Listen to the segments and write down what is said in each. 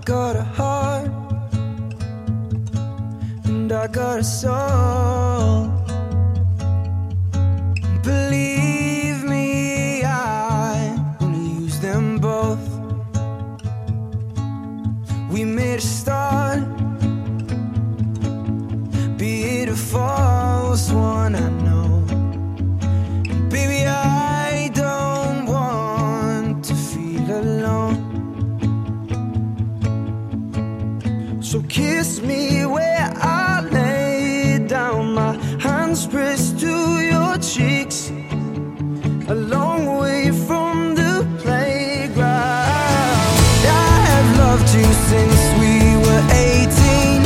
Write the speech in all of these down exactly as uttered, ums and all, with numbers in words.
got a heart and I got a soul. Believe me, I wanna use them both. We made a start, be it a false one, I know. And baby, I don't want to feel alone. So kiss me where I lay down, my hands pressed to your cheeks, a long way from the playground. I have loved you since we were eighteen,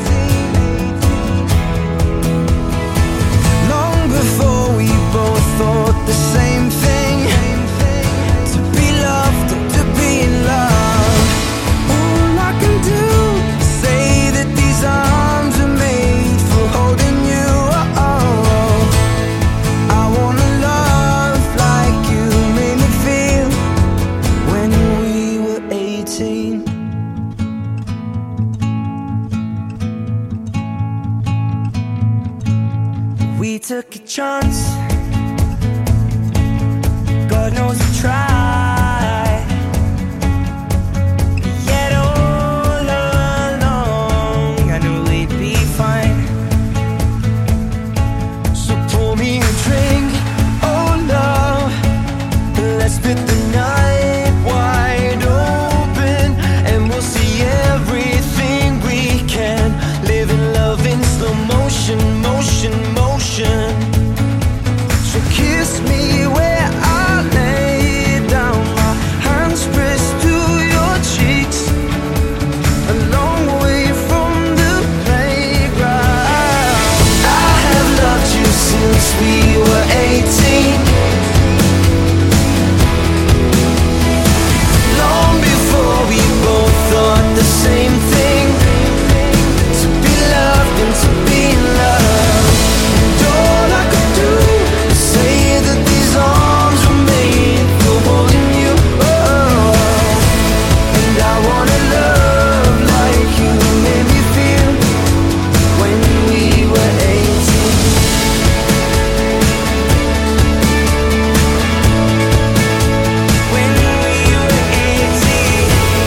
long before we both thought the same thing, to be loved and to be in love. All I can do is say that these arms are made for holding you. Oh, oh. I wanna love like you made me feel when we were eighteen. We took a chance, God knows we tried, yet all along I knew we'd be fine. So pour me a drink, oh love, let's split the night wide open, and we'll see everything we can. Live in love in slow motion, motion, motion. So kiss me where I lay down, my hands pressed to your cheeks, a long way from the playground. I have loved you since we were eighteen, long before we both thought the same thing, to be loved and to be in love. And all I could do is say that these arms were made for holding you. Oh, and I wanna love like you made me feel when we were eighteen. When we were eighteen.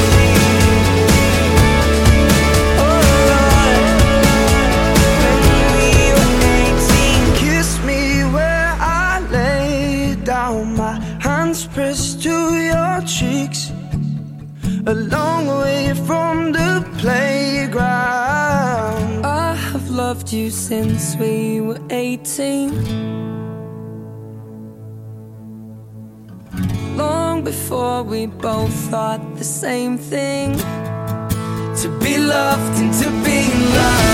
Oh Lord, when we were eighteen. Kiss me where I lay down, my hands pressed to your cheeks, a long way from the playground. I have loved you since we were eighteen, long before we both thought the same thing, to be loved and to be in love.